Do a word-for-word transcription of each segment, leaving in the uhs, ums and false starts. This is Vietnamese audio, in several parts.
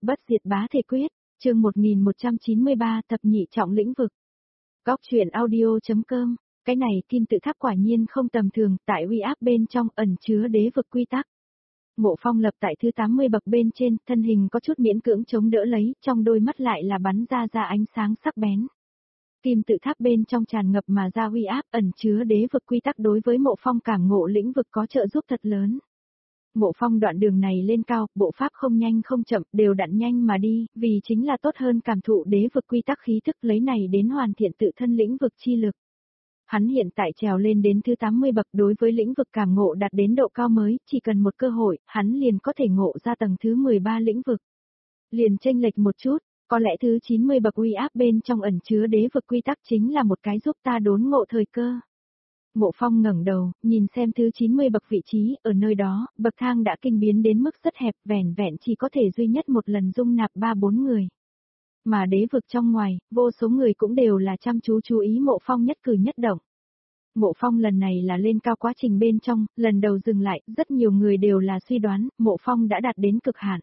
Bất diệt bá thể quyết, chương một nghìn một trăm chín mươi ba thập nhị trọng lĩnh vực. Góc truyện audio.com, cái này kim tự tháp quả nhiên không tầm thường, tại uy áp bên trong ẩn chứa đế vực quy tắc. Mộ Phong lập tại thứ tám mươi bậc bên trên, thân hình có chút miễn cưỡng chống đỡ lấy, trong đôi mắt lại là bắn ra ra ánh sáng sắc bén. Kim tự tháp bên trong tràn ngập mà ra uy áp ẩn chứa đế vực quy tắc đối với Mộ Phong cảm ngộ lĩnh vực có trợ giúp thật lớn. Mộ Phong đoạn đường này lên cao, bộ pháp không nhanh không chậm, đều đặn nhanh mà đi, vì chính là tốt hơn cảm thụ đế vực quy tắc khí thức lấy này đến hoàn thiện tự thân lĩnh vực chi lực. Hắn hiện tại trèo lên đến thứ tám mươi bậc đối với lĩnh vực cảm ngộ đạt đến độ cao mới, chỉ cần một cơ hội, hắn liền có thể ngộ ra tầng thứ mười ba lĩnh vực. Liền chênh lệch một chút, có lẽ thứ chín mươi bậc uy áp bên trong ẩn chứa đế vực quy tắc chính là một cái giúp ta đốn ngộ thời cơ. Mộ Phong ngẩng đầu, nhìn xem thứ chín mươi bậc vị trí, ở nơi đó, bậc thang đã kinh biến đến mức rất hẹp, vẻn vẹn chỉ có thể duy nhất một lần dung nạp ba bốn người. Mà đế vực trong ngoài, vô số người cũng đều là chăm chú chú ý Mộ Phong nhất cử nhất động. Mộ Phong lần này là lên cao quá trình bên trong, lần đầu dừng lại, rất nhiều người đều là suy đoán, Mộ Phong đã đạt đến cực hạn.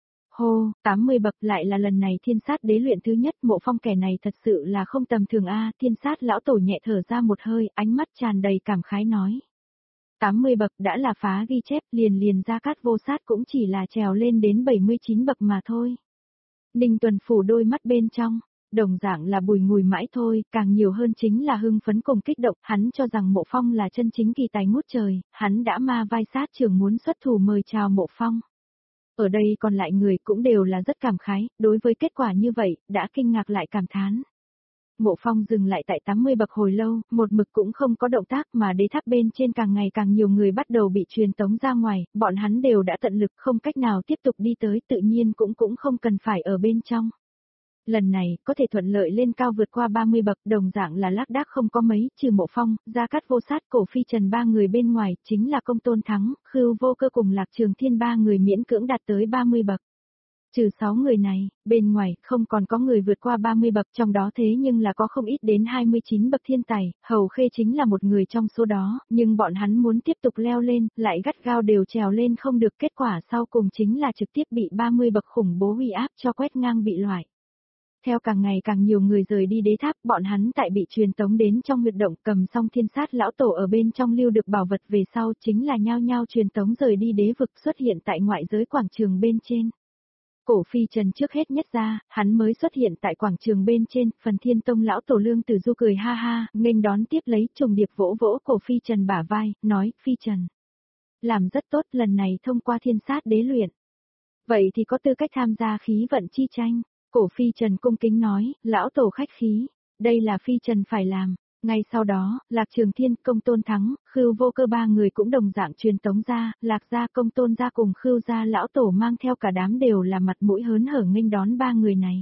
Hô, tám mươi bậc lại là lần này thiên sát đế luyện thứ nhất, Mộ Phong kẻ này thật sự là không tầm thường a. Thiên sát lão tổ nhẹ thở ra một hơi, ánh mắt tràn đầy cảm khái nói. tám mươi bậc đã là phá ghi chép, liền liền Gia Cát Vô Sát cũng chỉ là trèo lên đến bảy mươi chín bậc mà thôi. Ninh Tuần phủ đôi mắt bên trong, đồng dạng là bùi ngùi mãi thôi, càng nhiều hơn chính là hưng phấn cùng kích động, hắn cho rằng Mộ Phong là chân chính kỳ tài ngút trời, hắn đã ma vai sát trường muốn xuất thủ mời chào Mộ Phong. Ở đây còn lại người cũng đều là rất cảm khái, đối với kết quả như vậy, đã kinh ngạc lại cảm thán. Mộ Phong dừng lại tại tám mươi bậc hồi lâu, một mực cũng không có động tác mà đế tháp bên trên càng ngày càng nhiều người bắt đầu bị truyền tống ra ngoài, bọn hắn đều đã tận lực không cách nào tiếp tục đi tới, tự nhiên cũng cũng không cần phải ở bên trong. Lần này, có thể thuận lợi lên cao vượt qua ba mươi bậc, đồng dạng là lác đác không có mấy, trừ Mộ Phong, Gia Cát Vô Sát, Cổ Phi Trần ba người bên ngoài, chính là Công Tôn Thắng, Khưu Vô Cơ cùng Lạc Trường Thiên ba người miễn cưỡng đạt tới ba mươi bậc. Trừ sáu người này, bên ngoài, không còn có người vượt qua ba mươi bậc, trong đó thế nhưng là có không ít đến hai mươi chín bậc thiên tài, Hầu Khê chính là một người trong số đó, nhưng bọn hắn muốn tiếp tục leo lên, lại gắt gao đều trèo lên không được, kết quả sau cùng chính là trực tiếp bị ba mươi bậc khủng bố uy áp cho quét ngang bị loại. Theo càng ngày càng nhiều người rời đi đế tháp, bọn hắn tại bị truyền tống đến trong huyệt động, cầm xong thiên sát lão tổ ở bên trong lưu được bảo vật về sau chính là nhao nhao truyền tống rời đi đế vực xuất hiện tại ngoại giới quảng trường bên trên. Cổ Phi Trần trước hết nhất ra, hắn mới xuất hiện tại quảng trường bên trên, Phần Thiên Tông lão tổ Lương Tử Du cười ha ha, nghênh đón tiếp lấy trùng điệp vỗ vỗ Cổ Phi Trần bả vai, nói, Phi Trần. Làm rất tốt, lần này thông qua thiên sát đế luyện. Vậy thì có tư cách tham gia khí vận chi tranh. Cổ Phi Trần cung kính nói, lão tổ khách khí, đây là Phi Trần phải làm. Ngay sau đó, Lạc Trường Thiên, Công Tôn Thắng, Khưu Vô Cơ ba người cũng đồng dạng truyền tống ra, Lạc gia, Công Tôn gia cùng Khưu gia lão tổ mang theo cả đám đều là mặt mũi hớn hở nghênh đón ba người này.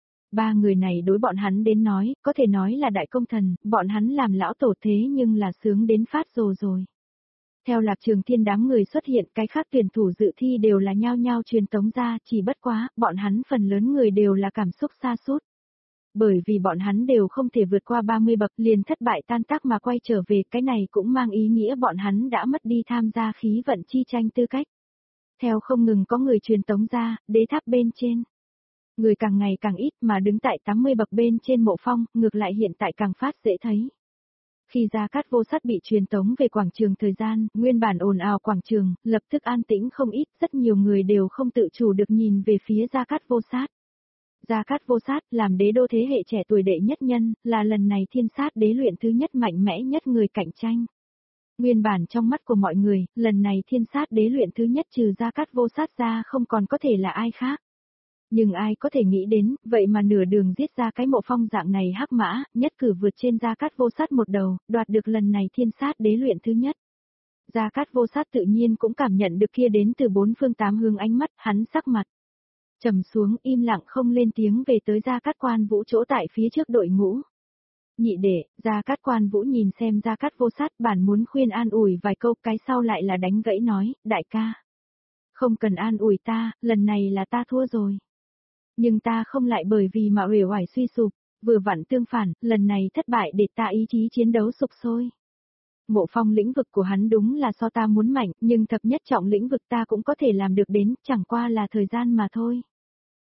Ba người này đối bọn hắn đến nói, có thể nói là đại công thần, bọn hắn làm lão tổ thế nhưng là sướng đến phát rồ rồi. Theo Lạc Trường Thiên đám người xuất hiện, cái khác tuyển thủ dự thi đều là nhao nhao truyền tống ra, chỉ bất quá, bọn hắn phần lớn người đều là cảm xúc sa sút. Bởi vì bọn hắn đều không thể vượt qua ba mươi bậc liền thất bại tan tác mà quay trở về, cái này cũng mang ý nghĩa bọn hắn đã mất đi tham gia khí vận chi tranh tư cách. Theo không ngừng có người truyền tống ra, đế tháp bên trên. Người càng ngày càng ít mà đứng tại tám mươi bậc bên trên Mộ Phong, ngược lại hiện tại càng phát dễ thấy. Khi Gia Cát Vô Sát bị truyền tống về quảng trường thời gian, nguyên bản ồn ào quảng trường, lập tức an tĩnh không ít, rất nhiều người đều không tự chủ được nhìn về phía Gia Cát Vô Sát. Gia Cát Vô Sát làm đế đô thế hệ trẻ tuổi đệ nhất nhân, là lần này thiên sát đế luyện thứ nhất mạnh mẽ nhất người cạnh tranh. Nguyên bản trong mắt của mọi người, lần này thiên sát đế luyện thứ nhất trừ Gia Cát Vô Sát ra không còn có thể là ai khác. Nhưng ai có thể nghĩ đến, vậy mà nửa đường giết ra cái Mộ Phong dạng này hắc mã, nhất cử vượt trên Gia Cát Vô Sát một đầu, đoạt được lần này thiên sát đế luyện thứ nhất. Gia Cát Vô Sát tự nhiên cũng cảm nhận được kia đến từ bốn phương tám hướng ánh mắt, hắn sắc mặt trầm xuống, im lặng không lên tiếng về tới Gia Cát Quan Vũ chỗ tại phía trước đội ngũ. Nhị đệ, Gia Cát Quan Vũ nhìn xem Gia Cát Vô Sát, bản muốn khuyên an ủi vài câu, cái sau lại là đánh gãy nói, đại ca, không cần an ủi ta, lần này là ta thua rồi. Nhưng ta không lại bởi vì mà uể oải suy sụp, vừa vặn tương phản, lần này thất bại để ta ý chí chiến đấu sục sôi. Mộ Phong lĩnh vực của hắn đúng là so ta muốn mạnh, nhưng thập nhất trọng lĩnh vực ta cũng có thể làm được đến, chẳng qua là thời gian mà thôi.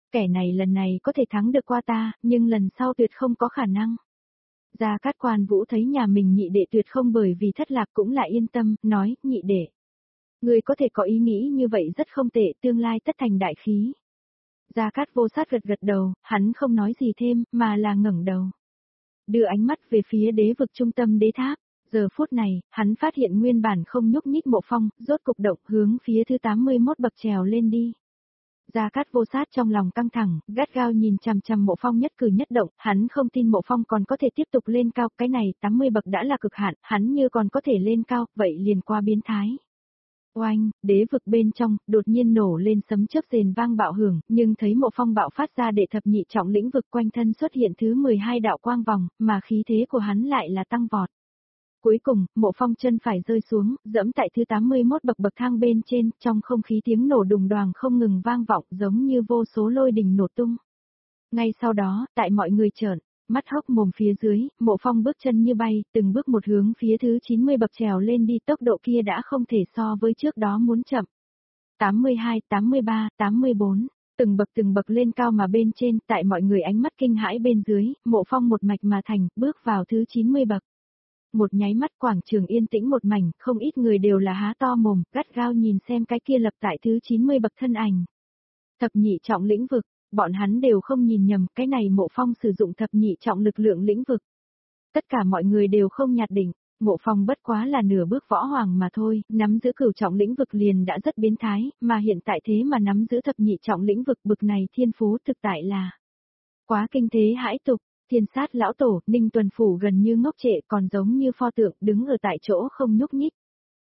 Kẻ này lần này có thể thắng được qua ta, nhưng lần sau tuyệt không có khả năng. Gia Cát Quan Vũ thấy nhà mình nhị đệ tuyệt không bởi vì thất lạc cũng lại yên tâm, nói, nhị đệ. Người có thể có ý nghĩ như vậy rất không tệ, tương lai tất thành đại khí. Gia Cát Vô Sát gật gật đầu, hắn không nói gì thêm, mà là ngẩng đầu. Đưa ánh mắt về phía đế vực trung tâm đế tháp. Giờ phút này, hắn phát hiện nguyên bản không nhúc nhích Mộ Phong, rốt cục động hướng phía thứ tám mươi mốt bậc trèo lên đi. Gia Cát Vô Sát trong lòng căng thẳng, gắt gao nhìn chằm chằm Mộ Phong nhất cử nhất động, hắn không tin Mộ Phong còn có thể tiếp tục lên cao, cái này tám mươi bậc đã là cực hạn, hắn như còn có thể lên cao, vậy liền qua biến thái. Oanh, đế vực bên trong, đột nhiên nổ lên sấm chớp rền vang bạo hưởng, nhưng thấy Mộ Phong bạo phát ra đệ thập nhị trọng lĩnh vực quanh thân xuất hiện thứ mười hai đạo quang vòng, mà khí thế của hắn lại là tăng vọt. Cuối cùng, Mộ Phong chân phải rơi xuống, dẫm tại thứ tám mươi mốt bậc bậc thang bên trên, trong không khí tiếng nổ đùng đoàng không ngừng vang vọng giống như vô số lôi đình nổ tung. Ngay sau đó, tại mọi người trợn mắt hốc mồm phía dưới, Mộ Phong bước chân như bay, từng bước một hướng phía thứ chín mươi bậc trèo lên đi, tốc độ kia đã không thể so với trước đó muốn chậm. tám mươi hai, tám mươi ba, tám mươi bốn, từng bậc từng bậc lên cao mà bên trên, tại mọi người ánh mắt kinh hãi bên dưới, Mộ Phong một mạch mà thành, bước vào thứ chín mươi bậc. Một nháy mắt quảng trường yên tĩnh một mảnh, không ít người đều là há to mồm, gắt gao nhìn xem cái kia lập tại thứ chín mươi bậc thân ảnh. Thập nhị trọng lĩnh vực, bọn hắn đều không nhìn nhầm, cái này Mộ Phong sử dụng thập nhị trọng lực lượng lĩnh vực. Tất cả mọi người đều không nhạt đỉnh, Mộ Phong bất quá là nửa bước võ hoàng mà thôi, nắm giữ cửu trọng lĩnh vực liền đã rất biến thái, mà hiện tại thế mà nắm giữ thập nhị trọng lĩnh vực bực này thiên phú thực tại là quá kinh thế hãi tục. Thiên Sát lão tổ, Ninh Tuần Phủ gần như ngốc trệ còn giống như pho tượng đứng ở tại chỗ không nhúc nhích.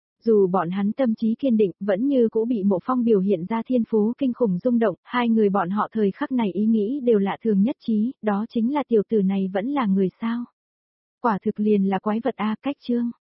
Dù bọn hắn tâm trí kiên định, vẫn như cũ bị Mộ Phong biểu hiện ra thiên phú kinh khủng rung động, hai người bọn họ thời khắc này ý nghĩ đều lạ thường nhất trí, đó chính là tiểu tử này vẫn là người sao. Quả thực liền là quái vật a, cách chương.